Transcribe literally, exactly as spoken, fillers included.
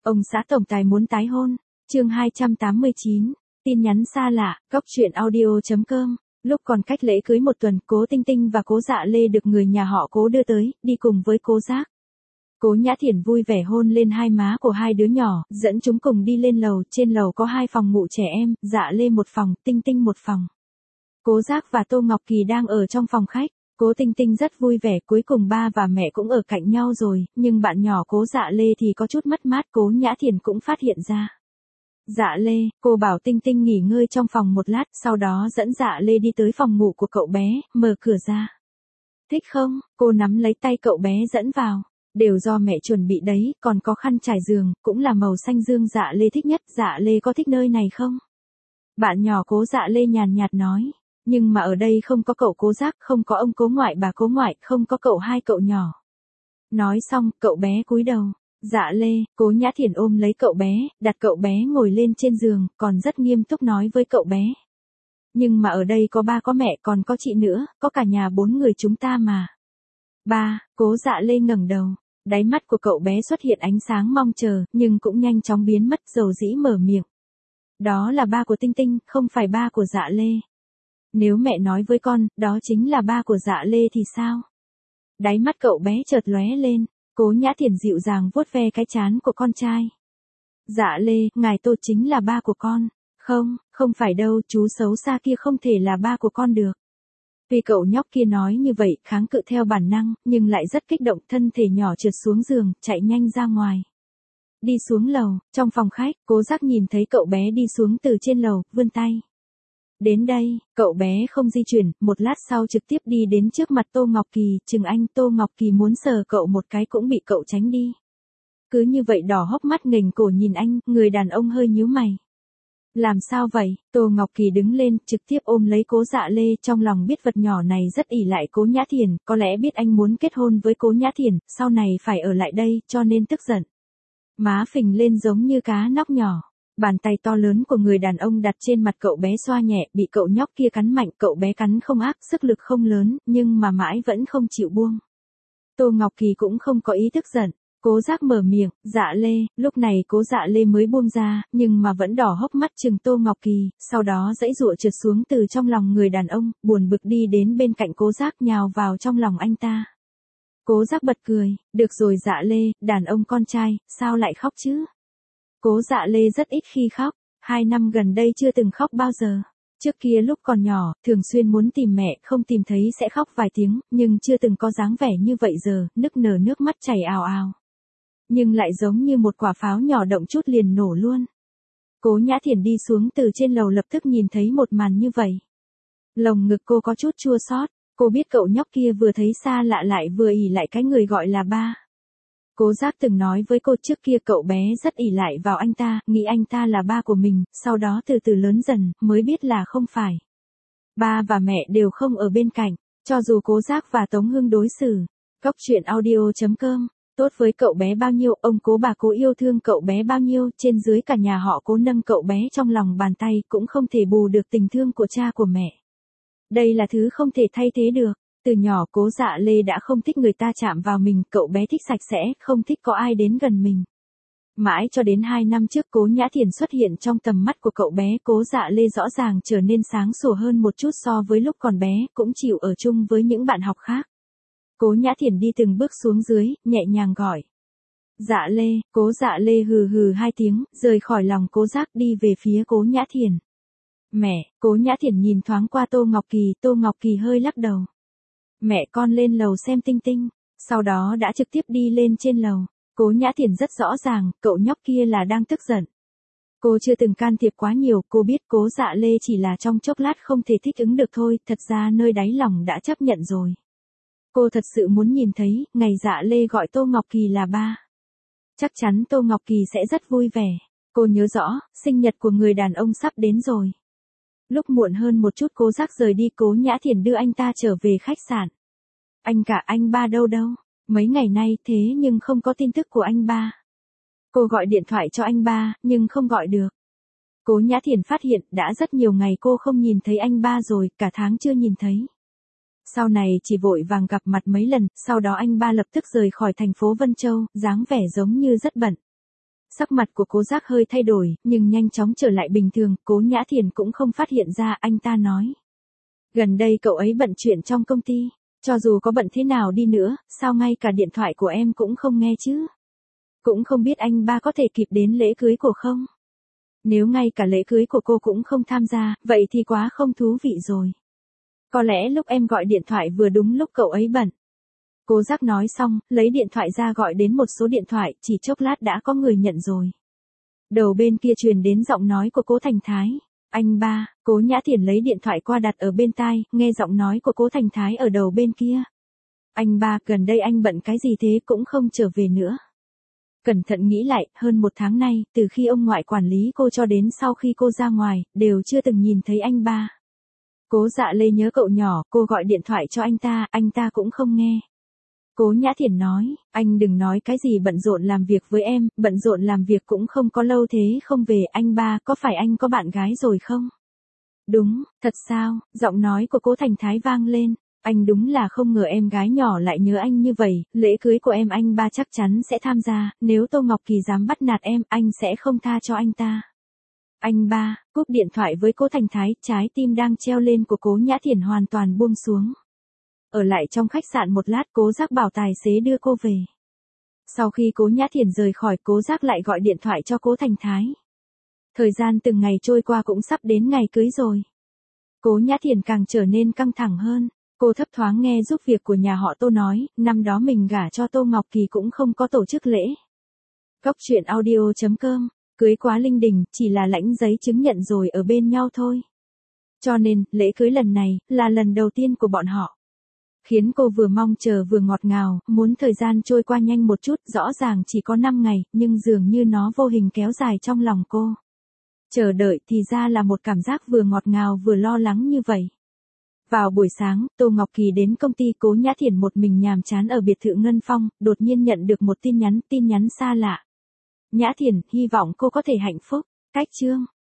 Ông xã tổng tài muốn tái hôn. Chương hai trăm tám mươi chín. Tin nhắn xa lạ. Góc truyện audio chấm com. Lúc còn cách lễ cưới một tuần, Cố Tinh Tinh và Cố Dạ Lê được người nhà họ Cố đưa tới, đi cùng với Cố Giác. Cố Nhã Thiển vui vẻ hôn lên hai má của hai đứa nhỏ, dẫn chúng cùng đi lên lầu. Trên lầu có hai phòng ngủ trẻ em, Dạ Lê một phòng, Tinh Tinh một phòng. Cố Giác và Tô Ngọc Kỳ đang ở trong phòng khách. Cố Tinh Tinh rất vui vẻ, cuối cùng ba và mẹ cũng ở cạnh nhau rồi, nhưng bạn nhỏ Cố Dạ Lê thì có chút mất mát, Cố Nhã Thiển cũng phát hiện ra. Dạ Lê, cô bảo Tinh Tinh nghỉ ngơi trong phòng một lát, sau đó dẫn Dạ Lê đi tới phòng ngủ của cậu bé, mở cửa ra. Thích không? Cô nắm lấy tay cậu bé dẫn vào. Đều do mẹ chuẩn bị đấy, còn có khăn trải giường, cũng là màu xanh dương Dạ Lê thích nhất. Dạ Lê có thích nơi này không? Bạn nhỏ Cố Dạ Lê nhàn nhạt nói. Nhưng mà ở đây không có cậu Cố Giác, không có ông Cố ngoại bà Cố ngoại, không có cậu hai cậu nhỏ. Nói xong, cậu bé cúi đầu. Dạ Lê, Cố Nhã Thiển ôm lấy cậu bé, đặt cậu bé ngồi lên trên giường, còn rất nghiêm túc nói với cậu bé. Nhưng mà ở đây có ba có mẹ còn có chị nữa, có cả nhà bốn người chúng ta mà. Ba, Cố Dạ Lê ngẩng đầu. Đáy mắt của cậu bé xuất hiện ánh sáng mong chờ, nhưng cũng nhanh chóng biến mất, dầu dĩ mở miệng. Đó là ba của Tinh Tinh, không phải ba của Dạ Lê. Nếu mẹ nói với con, đó chính là ba của Dạ Lê thì sao? Đáy mắt cậu bé chợt lóe lên, Cố Nhã Thiển dịu dàng vuốt ve cái trán của con trai. Dạ Lê, ngài Tô chính là ba của con. Không, không phải đâu, chú xấu xa kia không thể là ba của con được. Vì cậu nhóc kia nói như vậy, kháng cự theo bản năng, nhưng lại rất kích động, thân thể nhỏ trượt xuống giường, chạy nhanh ra ngoài. Đi xuống lầu, trong phòng khách, Cố Giác nhìn thấy cậu bé đi xuống từ trên lầu, vươn tay. Đến đây, cậu bé không di chuyển, một lát sau trực tiếp đi đến trước mặt Tô Ngọc Kỳ, chừng anh. Tô Ngọc Kỳ muốn sờ cậu một cái cũng bị cậu tránh đi. Cứ như vậy đỏ hốc mắt nghềnh cổ nhìn anh, người đàn ông hơi nhíu mày. Làm sao vậy? Tô Ngọc Kỳ đứng lên, trực tiếp ôm lấy Cố Dạ Lê, trong lòng biết vật nhỏ này rất ỷ lại Cố Nhã Thiển, có lẽ biết anh muốn kết hôn với Cố Nhã Thiển, sau này phải ở lại đây, cho nên tức giận. Má phình lên giống như cá nóc nhỏ. Bàn tay to lớn của người đàn ông đặt trên mặt cậu bé xoa nhẹ, bị cậu nhóc kia cắn mạnh, cậu bé cắn không ác, sức lực không lớn, nhưng mà mãi vẫn không chịu buông. Tô Ngọc Kỳ cũng không có ý tức giận. Cố Giác mở miệng, Dạ Lê, lúc này Cố Dạ Lê mới buông ra, nhưng mà vẫn đỏ hốc mắt chừng Tô Ngọc Kỳ, sau đó giãy giụa trượt xuống từ trong lòng người đàn ông, buồn bực đi đến bên cạnh Cố Giác nhào vào trong lòng anh ta. Cố Giác bật cười, được rồi Dạ Lê, đàn ông con trai, sao lại khóc chứ? Cố Dạ Lê rất ít khi khóc, hai năm gần đây chưa từng khóc bao giờ. Trước kia lúc còn nhỏ, thường xuyên muốn tìm mẹ, không tìm thấy sẽ khóc vài tiếng, nhưng chưa từng có dáng vẻ như vậy giờ, nức nở nước mắt chảy ào ào. Nhưng lại giống như một quả pháo nhỏ động chút liền nổ luôn. Cố Nhã Thiển đi xuống từ trên lầu lập tức nhìn thấy một màn như vậy. Lồng ngực cô có chút chua xót, cô biết cậu nhóc kia vừa thấy xa lạ lại vừa ỷ lại cái người gọi là ba. Cố Giác từng nói với cô trước kia cậu bé rất ỷ lại vào anh ta, nghĩ anh ta là ba của mình, sau đó từ từ lớn dần, mới biết là không phải. Ba và mẹ đều không ở bên cạnh, cho dù Cố Giác và Tống Hưng đối xử. Góc truyện audio chấm com. Tốt với cậu bé bao nhiêu, ông Cố bà Cố yêu thương cậu bé bao nhiêu, trên dưới cả nhà họ Cố nâng cậu bé trong lòng bàn tay, cũng không thể bù được tình thương của cha của mẹ. Đây là thứ không thể thay thế được. Từ nhỏ Cố Dạ Lê đã không thích người ta chạm vào mình, cậu bé thích sạch sẽ, không thích có ai đến gần mình. Mãi cho đến hai năm trước Cố Nhã Thiển xuất hiện trong tầm mắt của cậu bé, Cố Dạ Lê rõ ràng trở nên sáng sủa hơn một chút so với lúc còn bé, cũng chịu ở chung với những bạn học khác. Cố Nhã Thiển đi từng bước xuống dưới, nhẹ nhàng gọi. Dạ Lê, Cố Dạ Lê hừ hừ hai tiếng, rời khỏi lòng Cố Giác đi về phía Cố Nhã Thiển. Mẹ, Cố Nhã Thiển nhìn thoáng qua Tô Ngọc Kỳ, Tô Ngọc Kỳ hơi lắc đầu. Mẹ con lên lầu xem Tinh Tinh, sau đó đã trực tiếp đi lên trên lầu. Cố Nhã Thiển rất rõ ràng, cậu nhóc kia là đang tức giận. Cô chưa từng can thiệp quá nhiều, cô biết Cố Dạ Lê chỉ là trong chốc lát không thể thích ứng được thôi, thật ra nơi đáy lòng đã chấp nhận rồi. Cô thật sự muốn nhìn thấy, ngày Dạ Lê gọi Tô Ngọc Kỳ là ba. Chắc chắn Tô Ngọc Kỳ sẽ rất vui vẻ. Cô nhớ rõ, sinh nhật của người đàn ông sắp đến rồi. Lúc muộn hơn một chút Cố Giác rời đi, Cố Nhã Thiển đưa anh ta trở về khách sạn. Anh cả anh ba đâu đâu? Mấy ngày nay thế nhưng không có tin tức của anh ba. Cô gọi điện thoại cho anh ba, nhưng không gọi được. Cố Nhã Thiển phát hiện đã rất nhiều ngày cô không nhìn thấy anh ba rồi, cả tháng chưa nhìn thấy. Sau này chỉ vội vàng gặp mặt mấy lần, sau đó anh ba lập tức rời khỏi thành phố Vân Châu, dáng vẻ giống như rất bận. Sắc mặt của Cố Giác hơi thay đổi, nhưng nhanh chóng trở lại bình thường, Cố Nhã Thiền cũng không phát hiện ra, anh ta nói. Gần đây cậu ấy bận chuyện trong công ty, cho dù có bận thế nào đi nữa, sao ngay cả điện thoại của em cũng không nghe chứ? Cũng không biết anh ba có thể kịp đến lễ cưới của không? Nếu ngay cả lễ cưới của cô cũng không tham gia, vậy thì quá không thú vị rồi. Có lẽ lúc em gọi điện thoại vừa đúng lúc cậu ấy bận. Cố Giác nói xong, lấy điện thoại ra gọi đến một số điện thoại, chỉ chốc lát đã có người nhận rồi. Đầu bên kia truyền đến giọng nói của Cố Thành Thái. Anh ba, Cố Nhã Thiền lấy điện thoại qua đặt ở bên tai, nghe giọng nói của Cố Thành Thái ở đầu bên kia. Anh ba, gần đây anh bận cái gì thế cũng không trở về nữa. Cẩn thận nghĩ lại, hơn một tháng nay, từ khi ông ngoại quản lý cô cho đến sau khi cô ra ngoài, đều chưa từng nhìn thấy anh ba. Cố Dạ Lê nhớ cậu nhỏ, cô gọi điện thoại cho anh ta, anh ta cũng không nghe. Cố Nhã Thiền nói, anh đừng nói cái gì bận rộn làm việc với em, bận rộn làm việc cũng không có lâu thế không về, anh ba, có phải anh có bạn gái rồi không? Đúng, thật sao? Giọng nói của Cố Thành Thái vang lên. Anh đúng là không ngờ em gái nhỏ lại nhớ anh như vậy, lễ cưới của em anh ba chắc chắn sẽ tham gia, nếu Tô Ngọc Kỳ dám bắt nạt em, anh sẽ không tha cho anh ta. Anh ba, cúp điện thoại với Cố Thành Thái, trái tim đang treo lên của Cố Nhã Thiền hoàn toàn buông xuống. Ở lại trong khách sạn một lát, Cố Giác bảo tài xế đưa cô về. Sau khi Cố Nhã Thiền rời khỏi, Cố Giác lại gọi điện thoại cho Cố Thành Thái. Thời gian từng ngày trôi qua cũng sắp đến ngày cưới rồi. Cố Nhã Thiền càng trở nên căng thẳng hơn. Cô thấp thoáng nghe giúp việc của nhà họ Tô nói, năm đó mình gả cho Tô Ngọc Kỳ cũng không có tổ chức lễ. Cốc truyện audio chấm com, cưới quá linh đình, chỉ là lãnh giấy chứng nhận rồi ở bên nhau thôi. Cho nên, lễ cưới lần này, là lần đầu tiên của bọn họ. Khiến cô vừa mong chờ vừa ngọt ngào, muốn thời gian trôi qua nhanh một chút, rõ ràng chỉ có năm ngày, nhưng dường như nó vô hình kéo dài trong lòng cô. Chờ đợi thì ra là một cảm giác vừa ngọt ngào vừa lo lắng như vậy. Vào buổi sáng, Tô Ngọc Kỳ đến công ty, Cố Nhã Thiền một mình nhàm chán ở biệt thự Ngân Phong, đột nhiên nhận được một tin nhắn, tin nhắn xa lạ. Nhã Thiền, hy vọng cô có thể hạnh phúc. Cách chương